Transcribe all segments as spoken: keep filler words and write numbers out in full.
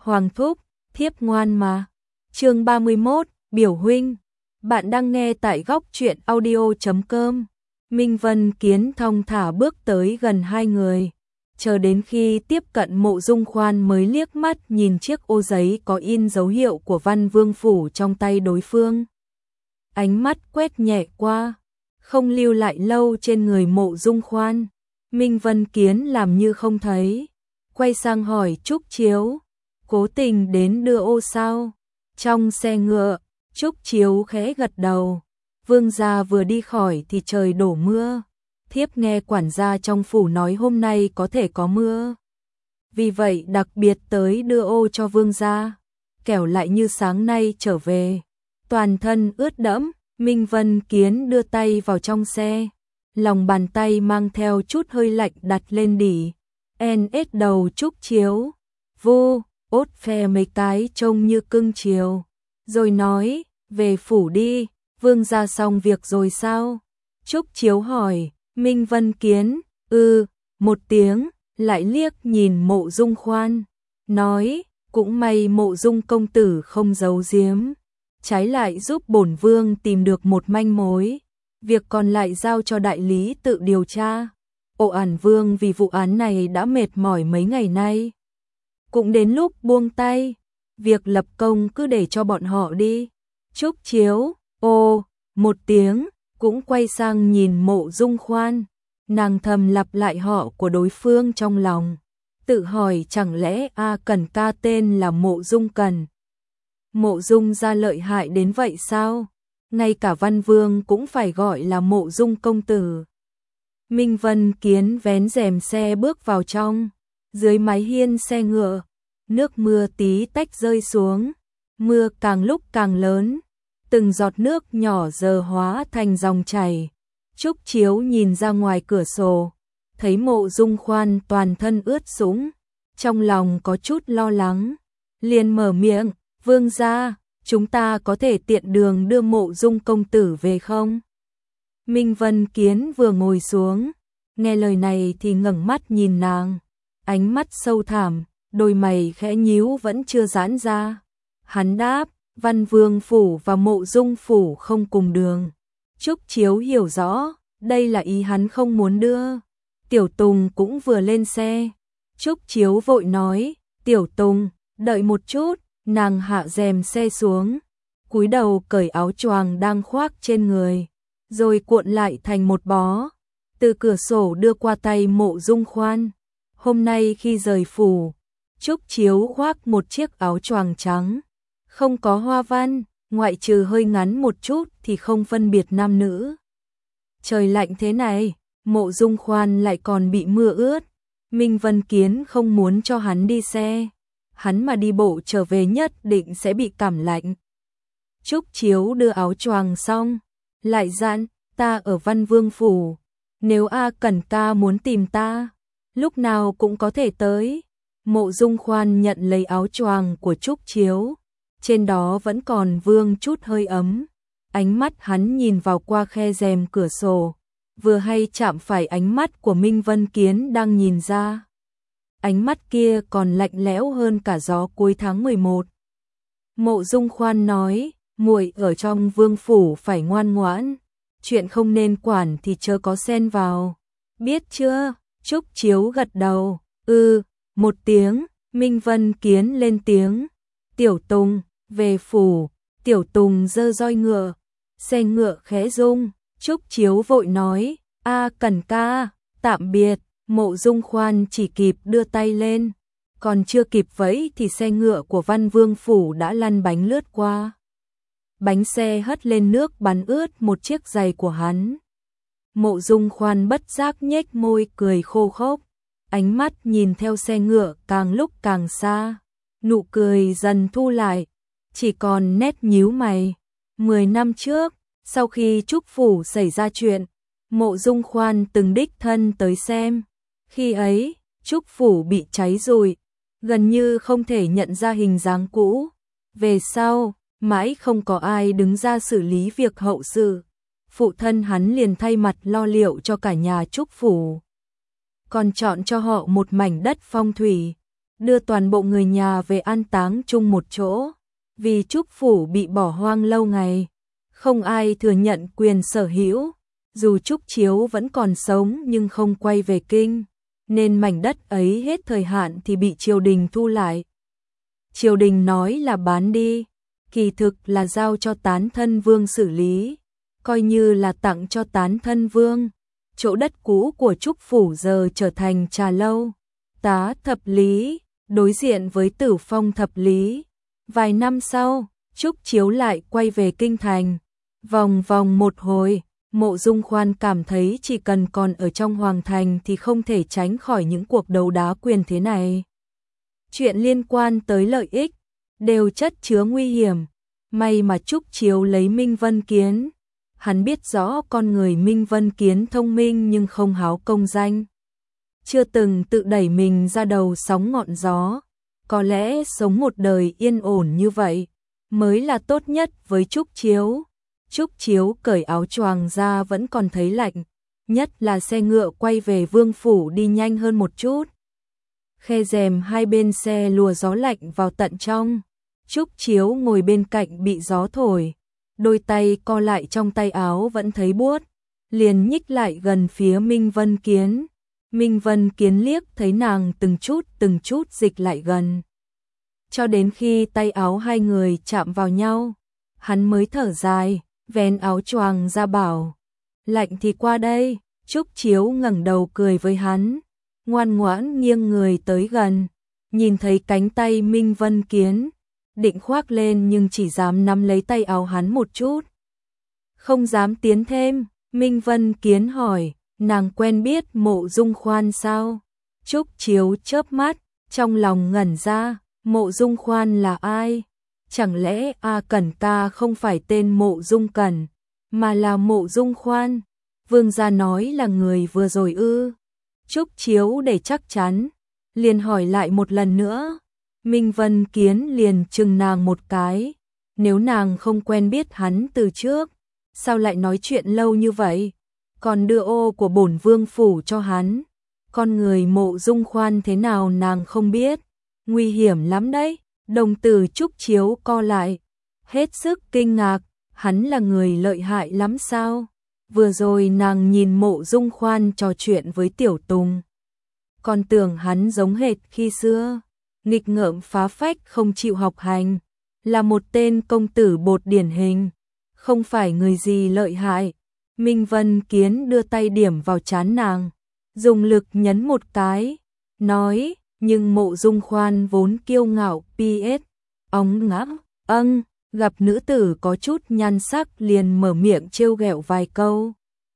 Hoàng thúc, thiếp ngoan mà. Chương ba mươi mốt, biểu huynh. Bạn đang nghe tại góc truyện audio chấm com. Minh Vân Kiến thong thả bước tới gần hai người, chờ đến khi tiếp cận Mộ Dung Khoan mới liếc mắt nhìn chiếc ô giấy có in dấu hiệu của Văn Vương phủ trong tay đối phương. Ánh mắt quét nhẹ qua, không lưu lại lâu trên người Mộ Dung Khoan. Minh Vân Kiến làm như không thấy, quay sang hỏi Trúc Chiếu, cố tình đến đưa ô sao? Trong xe ngựa, Trúc Chiếu khẽ gật đầu. Vương gia vừa đi khỏi thì trời đổ mưa. Thiếp nghe quản gia trong phủ nói hôm nay có thể có mưa, vì vậy đặc biệt tới đưa ô cho vương gia. Kẻo lại như sáng nay trở về, toàn thân ướt đẫm. Minh Vân Kiến đưa tay vào trong xe, lòng bàn tay mang theo chút hơi lạnh đặt lên đỉ en ét đầu Trúc Chiếu, vu ốt phe mấy cái trông như cưng chiều, rồi nói, về phủ đi. Vương gia xong việc rồi sao? Trúc Chiếu hỏi. Minh Vân Kiến, ư, một tiếng, lại liếc nhìn Mộ Dung Khoan, nói, cũng may Mộ Dung công tử không giấu giếm, trái lại giúp bổn vương tìm được một manh mối, việc còn lại giao cho đại lý tự điều tra. Ổ Ản Vương vì vụ án này đã mệt mỏi mấy ngày nay, cũng đến lúc buông tay, việc lập công cứ để cho bọn họ đi. Trúc Chiếu, ô, một tiếng, cũng quay sang nhìn Mộ Dung Khoan, nàng thầm lặp lại họ của đối phương trong lòng, tự hỏi chẳng lẽ A Cẩn ca tên là Mộ Dung Cẩn. Mộ Dung gia lợi hại đến vậy sao? Ngay cả Văn Vương cũng phải gọi là Mộ Dung công tử. Minh Vân Kiến vén rèm xe bước vào trong, dưới mái hiên xe ngựa, nước mưa tí tách rơi xuống, mưa càng lúc càng lớn. Từng giọt nước nhỏ giờ hóa thành dòng chảy. Trúc Chiếu nhìn ra ngoài cửa sổ, thấy Mộ Dung Khoan toàn thân ướt sũng, trong lòng có chút lo lắng, liền mở miệng, vương gia, chúng ta có thể tiện đường đưa Mộ Dung công tử về không? Minh Vân Kiến vừa ngồi xuống, nghe lời này thì ngẩng mắt nhìn nàng, ánh mắt sâu thẳm, đôi mày khẽ nhíu vẫn chưa giãn ra. Hắn đáp, Văn Vương phủ và Mộ Dung phủ không cùng đường. Trúc Chiếu hiểu rõ, đây là ý hắn không muốn đưa. Tiểu Tùng cũng vừa lên xe. Trúc Chiếu vội nói, Tiểu Tùng, đợi một chút. Nàng hạ rèm xe xuống, cúi đầu cởi áo choàng đang khoác trên người, rồi cuộn lại thành một bó, từ cửa sổ đưa qua tay Mộ Dung Khoan. Hôm nay khi rời phủ, Trúc Chiếu khoác một chiếc áo choàng trắng, không có hoa văn, ngoại trừ hơi ngắn một chút thì không phân biệt nam nữ. Trời lạnh thế này, Mộ Dung Khoan lại còn bị mưa ướt. Minh Vân Kiến không muốn cho hắn đi xe, hắn mà đi bộ trở về nhất định sẽ bị cảm lạnh. Trúc Chiếu đưa áo choàng xong, lại dặn, ta ở Văn Vương phủ, nếu A Cẩn ca muốn tìm ta, lúc nào cũng có thể tới. Mộ Dung Khoan nhận lấy áo choàng của Trúc Chiếu, trên đó vẫn còn vương chút hơi ấm. Ánh mắt hắn nhìn vào qua khe rèm cửa sổ, vừa hay chạm phải ánh mắt của Minh Vân Kiến đang nhìn ra. Ánh mắt kia còn lạnh lẽo hơn cả gió cuối tháng mười một. Mộ Dung Khoan nói, muội ở trong vương phủ phải ngoan ngoãn, chuyện không nên quản thì chớ có xen vào, biết chưa? Trúc Chiếu gật đầu, ư, một tiếng. Minh Vân Kiến lên tiếng, Tiểu Tùng, về phủ. Tiểu Tùng giơ roi ngựa, xe ngựa khẽ rung. Trúc Chiếu vội nói, A Cẩn ca, tạm biệt. Mộ Dung Khoan chỉ kịp đưa tay lên, còn chưa kịp vẫy thì xe ngựa của Văn Vương phủ đã lăn bánh lướt qua. Bánh xe hất lên nước bắn ướt một chiếc giày của hắn. Mộ Dung Khoan bất giác nhếch môi cười khô khốc, ánh mắt nhìn theo xe ngựa càng lúc càng xa, nụ cười dần thu lại, chỉ còn nét nhíu mày. Mười năm trước, sau khi Trúc phủ xảy ra chuyện, Mộ Dung Khoan từng đích thân tới xem. Khi ấy, Trúc phủ bị cháy rụi, gần như không thể nhận ra hình dáng cũ. Về sau, mãi không có ai đứng ra xử lý việc hậu sự. Phụ thân hắn liền thay mặt lo liệu cho cả nhà Trúc phủ, còn chọn cho họ một mảnh đất phong thủy. đưa toàn bộ người nhà về an táng chung một chỗ. Vì Trúc phủ bị bỏ hoang lâu ngày, không ai thừa nhận quyền sở hữu. Dù Trúc Chiếu vẫn còn sống nhưng không quay về kinh, nên mảnh đất ấy hết thời hạn thì bị triều đình thu lại. Triều đình nói là bán đi, kỳ thực là giao cho Tán Thân Vương xử lý, coi như là tặng cho Tán Thân Vương. Chỗ đất cũ của Trúc phủ giờ trở thành trà lâu, Tá Thập Lý, đối diện với Tử Phong Thập Lý. Vài năm sau, Trúc Chiếu lại quay về kinh thành, vòng vòng một hồi. Mộ Dung Khoan cảm thấy chỉ cần còn ở trong hoàng thành thì không thể tránh khỏi những cuộc đấu đá quyền thế này. Chuyện liên quan tới lợi ích đều chất chứa nguy hiểm. May mà Trúc Chiếu lấy Minh Vân Kiến. Hắn biết rõ con người Minh Vân Kiến thông minh nhưng không háo công danh, chưa từng tự đẩy mình ra đầu sóng ngọn gió. Có lẽ sống một đời yên ổn như vậy mới là tốt nhất với Trúc Chiếu. Trúc Chiếu cởi áo choàng ra vẫn còn thấy lạnh, nhất là xe ngựa quay về vương phủ đi nhanh hơn một chút. Khe rèm hai bên xe lùa gió lạnh vào tận trong. Trúc Chiếu ngồi bên cạnh bị gió thổi, đôi tay co lại trong tay áo vẫn thấy buốt, liền nhích lại gần phía Minh Vân Kiến. Minh Vân Kiến liếc thấy nàng từng chút từng chút dịch lại gần, cho đến khi tay áo hai người chạm vào nhau, hắn mới thở dài, vén áo choàng ra bảo, lạnh thì qua đây. Trúc Chiếu ngẩng đầu cười với hắn, ngoan ngoãn nghiêng người tới gần, nhìn thấy cánh tay Minh Vân Kiến, định khoác lên nhưng chỉ dám nắm lấy tay áo hắn một chút, không dám tiến thêm. Minh Vân Kiến hỏi, nàng quen biết Mộ Dung Khoan sao? Trúc Chiếu chớp mắt, trong lòng ngẩn ra, Mộ Dung Khoan là ai? Chẳng lẽ A Cẩn ta không phải tên Mộ Dung Cẩn, mà là Mộ Dung Khoan? Vương gia nói là người vừa rồi ư? Trúc Chiếu để chắc chắn, liền hỏi lại một lần nữa. Minh Vân Kiến liền chừng nàng một cái, nếu nàng không quen biết hắn từ trước, sao lại nói chuyện lâu như vậy? Còn đưa ô của bổn vương phủ cho hắn, con người Mộ Dung Khoan thế nào nàng không biết, nguy hiểm lắm đấy. Đồng tử Trúc Chiếu co lại, hết sức kinh ngạc, hắn là người lợi hại lắm sao? Vừa rồi nàng nhìn Mộ Dung Khoan trò chuyện với Tiểu Tùng, còn tưởng hắn giống hệt khi xưa, nghịch ngợm phá phách không chịu học hành, là một tên công tử bột điển hình, không phải người gì lợi hại. Minh Vân Kiến đưa tay điểm vào trán nàng, dùng lực nhấn một cái, nói, nhưng Mộ Dung Khoan vốn kiêu ngạo, pi ét, óng ngã, âng, gặp nữ tử có chút nhan sắc liền mở miệng trêu ghẹo vài câu.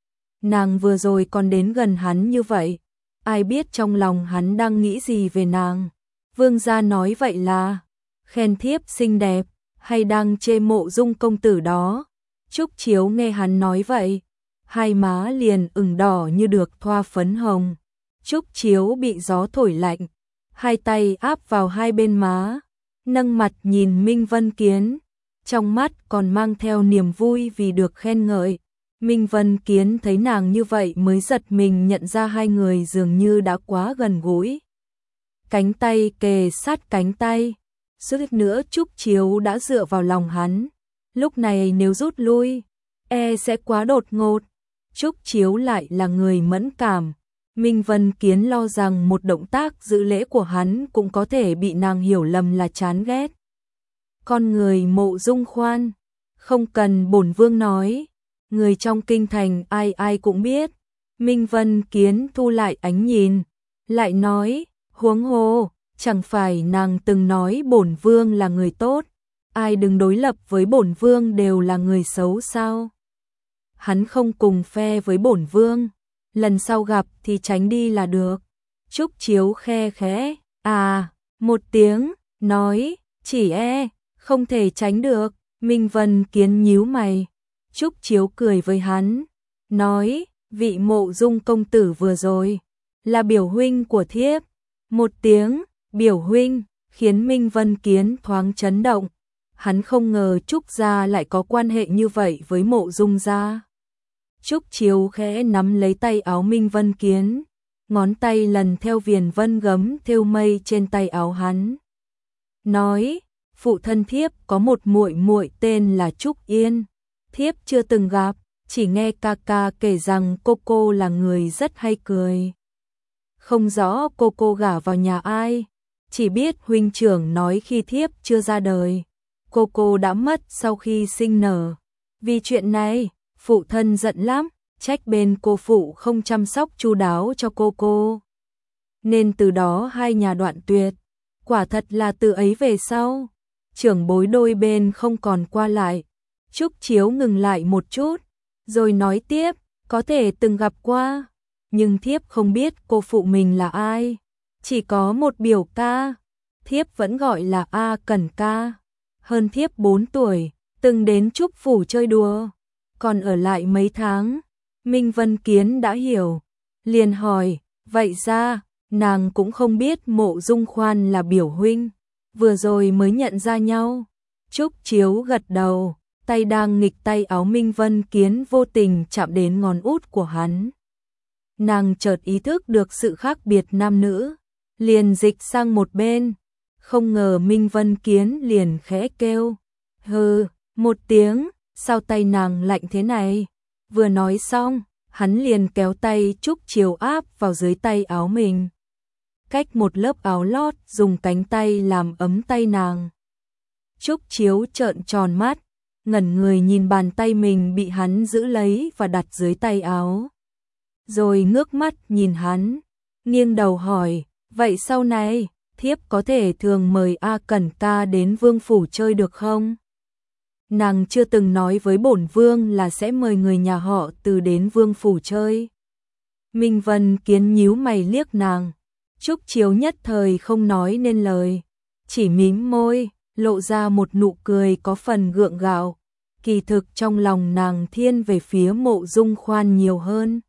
Nàng vừa rồi còn đến gần hắn như vậy, ai biết trong lòng hắn đang nghĩ gì về nàng. Vương gia nói vậy là khen thiếp xinh đẹp, hay đang chê Mộ Dung công tử đó? Trúc Chiếu nghe hắn nói vậy, hai má liền ửng đỏ như được thoa phấn hồng. Trúc Chiếu bị gió thổi lạnh, hai tay áp vào hai bên má, nâng mặt nhìn Minh Vân Kiến, trong mắt còn mang theo niềm vui vì được khen ngợi. Minh Vân Kiến thấy nàng như vậy mới giật mình nhận ra hai người dường như đã quá gần gũi. Cánh tay kề sát cánh tay, suýt nữa Trúc Chiếu đã dựa vào lòng hắn. Lúc này nếu rút lui, e sẽ quá đột ngột. Trúc Chiếu lại là người mẫn cảm. Minh Vân Kiến lo rằng một động tác giữ lễ của hắn cũng có thể bị nàng hiểu lầm là chán ghét. Con người Mộ Dung Khoan, không cần bổn vương nói, người trong kinh thành ai ai cũng biết. Minh Vân Kiến thu lại ánh nhìn, lại nói, huống hồ, chẳng phải nàng từng nói bổn vương là người tốt, ai đừng đối lập với bổn vương đều là người xấu sao? Hắn không cùng phe với bổn vương, lần sau gặp thì tránh đi là được. Trúc Chiếu khe khẽ, à, một tiếng, nói, chỉ e, không thể tránh được. Minh Vân Kiến nhíu mày. Trúc Chiếu cười với hắn, nói, vị Mộ Dung công tử vừa rồi, là biểu huynh của thiếp. Một tiếng, biểu huynh, khiến Minh Vân Kiến thoáng chấn động. Hắn không ngờ Trúc gia lại có quan hệ như vậy với Mộ Dung gia. Trúc Chiếu khẽ nắm lấy tay áo Minh Vân Kiến, ngón tay lần theo viền vân gấm thêu mây trên tay áo hắn. Nói, phụ thân thiếp có một muội muội tên là Trúc Yên, thiếp chưa từng gặp, chỉ nghe ca ca kể rằng cô cô là người rất hay cười. Không rõ cô cô gả vào nhà ai, chỉ biết huynh trưởng nói khi thiếp chưa ra đời, cô cô đã mất sau khi sinh nở. Vì chuyện này, phụ thân giận lắm, trách bên cô phụ không chăm sóc chu đáo cho cô cô. Nên từ đó hai nhà đoạn tuyệt, quả thật là từ ấy về sau, trưởng bối đôi bên không còn qua lại. Trúc Chiếu ngừng lại một chút, rồi nói tiếp, có thể từng gặp qua, nhưng thiếp không biết cô phụ mình là ai. Chỉ có một biểu ca, thiếp vẫn gọi là A Cẩn ca. Hơn thiếp bốn tuổi, từng đến Trúc phủ chơi đùa, còn ở lại mấy tháng. Minh Vân Kiến đã hiểu, liền hỏi, vậy ra, nàng cũng không biết Mộ Dung Khoan là biểu huynh, vừa rồi mới nhận ra nhau. Trúc Chiếu gật đầu, tay đang nghịch tay áo Minh Vân Kiến vô tình chạm đến ngón út của hắn. Nàng chợt ý thức được sự khác biệt nam nữ, liền dịch sang một bên, không ngờ Minh Vân Kiến liền khẽ kêu, hừ, một tiếng, sao tay nàng lạnh thế này? Vừa nói xong, hắn liền kéo tay Trúc Chiếu áp vào dưới tay áo mình. Cách một lớp áo lót dùng cánh tay làm ấm tay nàng. Trúc Chiếu trợn tròn mắt, ngẩn người nhìn bàn tay mình bị hắn giữ lấy và đặt dưới tay áo. Rồi ngước mắt nhìn hắn, nghiêng đầu hỏi, vậy sau này, thiếp có thể thường mời A Cẩn ca đến vương phủ chơi được không? Nàng chưa từng nói với bổn vương là sẽ mời người nhà họ Từ đến vương phủ chơi. Minh Vân Kiến nhíu mày liếc nàng, Trúc Chiếu nhất thời không nói nên lời, chỉ mím môi, lộ ra một nụ cười có phần gượng gạo. Kỳ thực trong lòng nàng thiên về phía Mộ Dung Khoan nhiều hơn.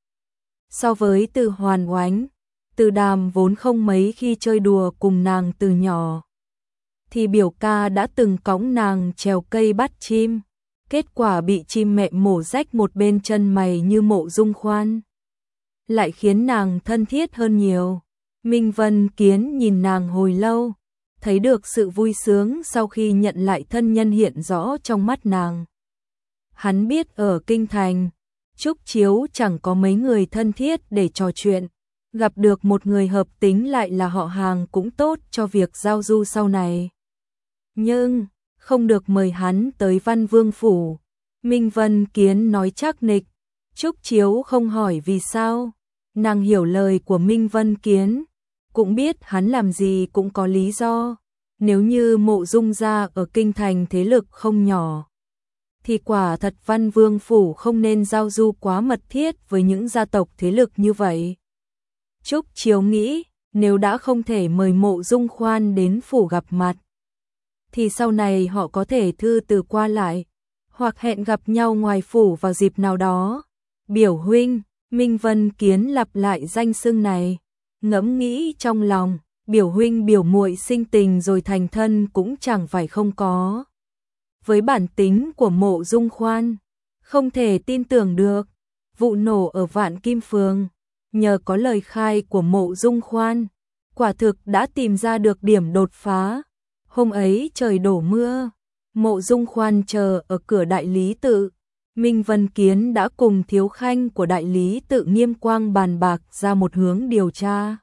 So với Từ Hoàn Oánh, Từ Đàm vốn không mấy khi chơi đùa cùng nàng từ nhỏ, thì biểu ca đã từng cõng nàng trèo cây bắt chim, kết quả bị chim mẹ mổ rách một bên chân mày như Mộ Dung Khoan, lại khiến nàng thân thiết hơn nhiều. Minh Vân Kiến nhìn nàng hồi lâu, thấy được sự vui sướng sau khi nhận lại thân nhân hiện rõ trong mắt nàng. Hắn biết ở kinh thành, Trúc Chiếu chẳng có mấy người thân thiết để trò chuyện, gặp được một người hợp tính lại là họ hàng cũng tốt cho việc giao du sau này. Nhưng, không được mời hắn tới Văn Vương phủ. Minh Vân Kiến nói chắc nịch, Trúc Chiếu không hỏi vì sao. Nàng hiểu lời của Minh Vân Kiến, cũng biết hắn làm gì cũng có lý do. Nếu như Mộ Dung gia ở kinh thành thế lực không nhỏ, thì quả thật Văn Vương phủ không nên giao du quá mật thiết với những gia tộc thế lực như vậy. Trúc Chiếu nghĩ, nếu đã không thể mời Mộ Dung Khoan đến phủ gặp mặt, thì sau này họ có thể thư từ qua lại, hoặc hẹn gặp nhau ngoài phủ vào dịp nào đó. Biểu huynh, Minh Vân Kiến lặp lại danh xưng này, ngẫm nghĩ trong lòng, biểu huynh biểu muội sinh tình rồi thành thân cũng chẳng phải không có. Với bản tính của Mộ Dung Khoan, không thể tin tưởng được. Vụ nổ ở Vạn Kim Phường, nhờ có lời khai của Mộ Dung Khoan, quả thực đã tìm ra được điểm đột phá. Hôm ấy trời đổ mưa, Mộ Dung Khoan chờ ở cửa đại lý tự. Minh Vân Kiến đã cùng thiếu khanh của đại lý tự Nghiêm Quang bàn bạc ra một hướng điều tra.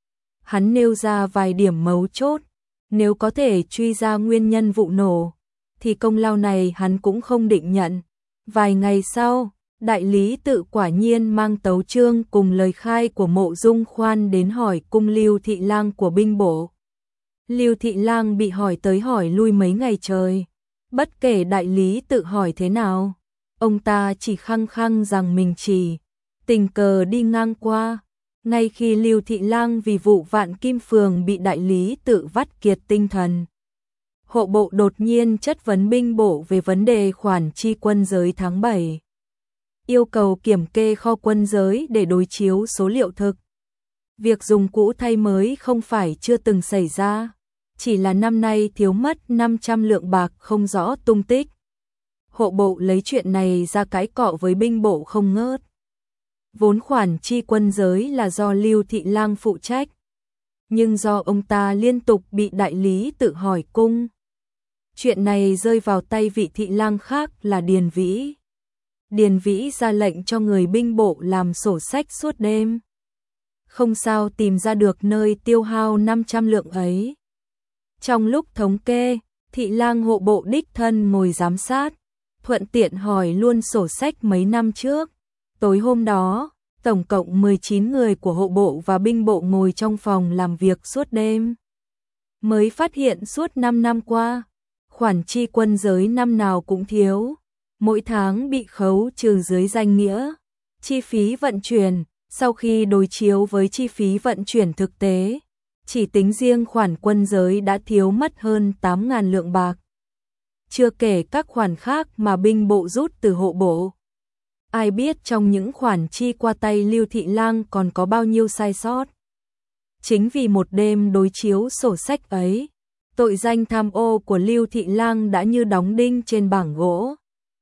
Hắn nêu ra vài điểm mấu chốt, nếu có thể truy ra nguyên nhân vụ nổ, thì công lao này hắn cũng không định nhận. Vài ngày sau, đại lý tự quả nhiên mang tấu chương cùng lời khai của Mộ Dung Khoan đến hỏi cung Lưu Thị Lang của binh bộ. Lưu Thị Lang bị hỏi tới hỏi lui mấy ngày trời, bất kể đại lý tự hỏi thế nào, ông ta chỉ khăng khăng rằng mình chỉ tình cờ đi ngang qua. Ngay khi Lưu Thị Lang vì vụ Vạn Kim Phường bị đại lý tự vắt kiệt tinh thần, hộ bộ đột nhiên chất vấn binh bộ về vấn đề khoản chi quân giới tháng bảy, yêu cầu kiểm kê kho quân giới để đối chiếu số liệu thực. Việc dùng cũ thay mới không phải chưa từng xảy ra, chỉ là năm nay thiếu mất năm trăm lượng bạc không rõ tung tích. Hộ bộ lấy chuyện này ra cãi cọ với binh bộ không ngớt. vốn khoản chi quân giới là do Lưu Thị Lang phụ trách, nhưng do ông ta liên tục bị đại lý tự hỏi cung. Chuyện này rơi vào tay vị thị lang khác là Điền Vĩ. Điền Vĩ ra lệnh cho người binh bộ làm sổ sách suốt đêm. Không sao tìm ra được nơi tiêu hao năm trăm lượng ấy. Trong lúc thống kê, thị lang hộ bộ đích thân ngồi giám sát, thuận tiện hỏi luôn sổ sách mấy năm trước. Tối hôm đó, tổng cộng mười chín người của hộ bộ và binh bộ ngồi trong phòng làm việc suốt đêm. Mới phát hiện suốt năm năm qua, khoản chi quân giới năm nào cũng thiếu, mỗi tháng bị khấu trừ dưới danh nghĩa chi phí vận chuyển, sau khi đối chiếu với chi phí vận chuyển thực tế, chỉ tính riêng khoản quân giới đã thiếu mất hơn tám nghìn lượng bạc. Chưa kể các khoản khác mà binh bộ rút từ hộ bộ. Ai biết trong những khoản chi qua tay Lưu Thị Lang còn có bao nhiêu sai sót. Chính vì một đêm đối chiếu sổ sách ấy, tội danh tham ô của Lưu Thị Lang đã như đóng đinh trên bảng gỗ.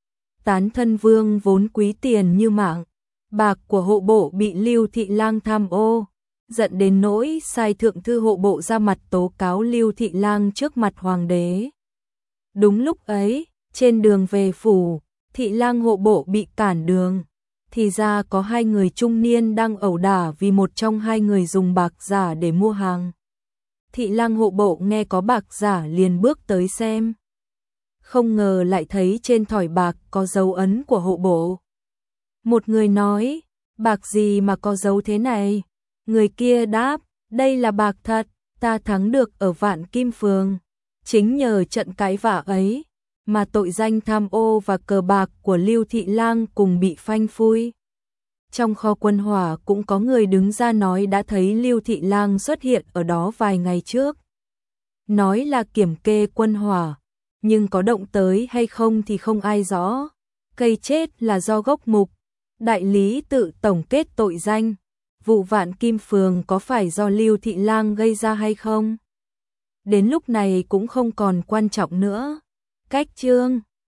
Tán thân vương vốn quý tiền như mạng, bạc của hộ bộ bị Lưu Thị Lang tham ô, giận đến nỗi sai thượng thư hộ bộ ra mặt tố cáo Lưu Thị Lang trước mặt hoàng đế. Đúng lúc ấy, trên đường về phủ, thị lang hộ bộ bị cản đường, thì ra có hai người trung niên đang ẩu đả vì một trong hai người dùng bạc giả để mua hàng. Thị lang hộ bộ nghe có bạc giả liền bước tới xem. Không ngờ lại thấy trên thỏi bạc có dấu ấn của hộ bộ. Một người nói, bạc gì mà có dấu thế này? Người kia đáp, đây là bạc thật, ta thắng được ở Vạn Kim Phường. Chính nhờ trận cãi vã ấy, mà tội danh tham ô và cờ bạc của Lưu Thị Lang cùng bị phanh phui. Trong kho quân hỏa cũng có người đứng ra nói đã thấy Lưu Thị Lang xuất hiện ở đó vài ngày trước. Nói là kiểm kê quân hỏa, nhưng có động tới hay không thì không ai rõ. Cây chết là do gốc mục, đại lý tự tổng kết tội danh. Vụ Vạn Kim Phường có phải do Lưu Thị Lang gây ra hay không? Đến lúc này cũng không còn quan trọng nữa. Cách chương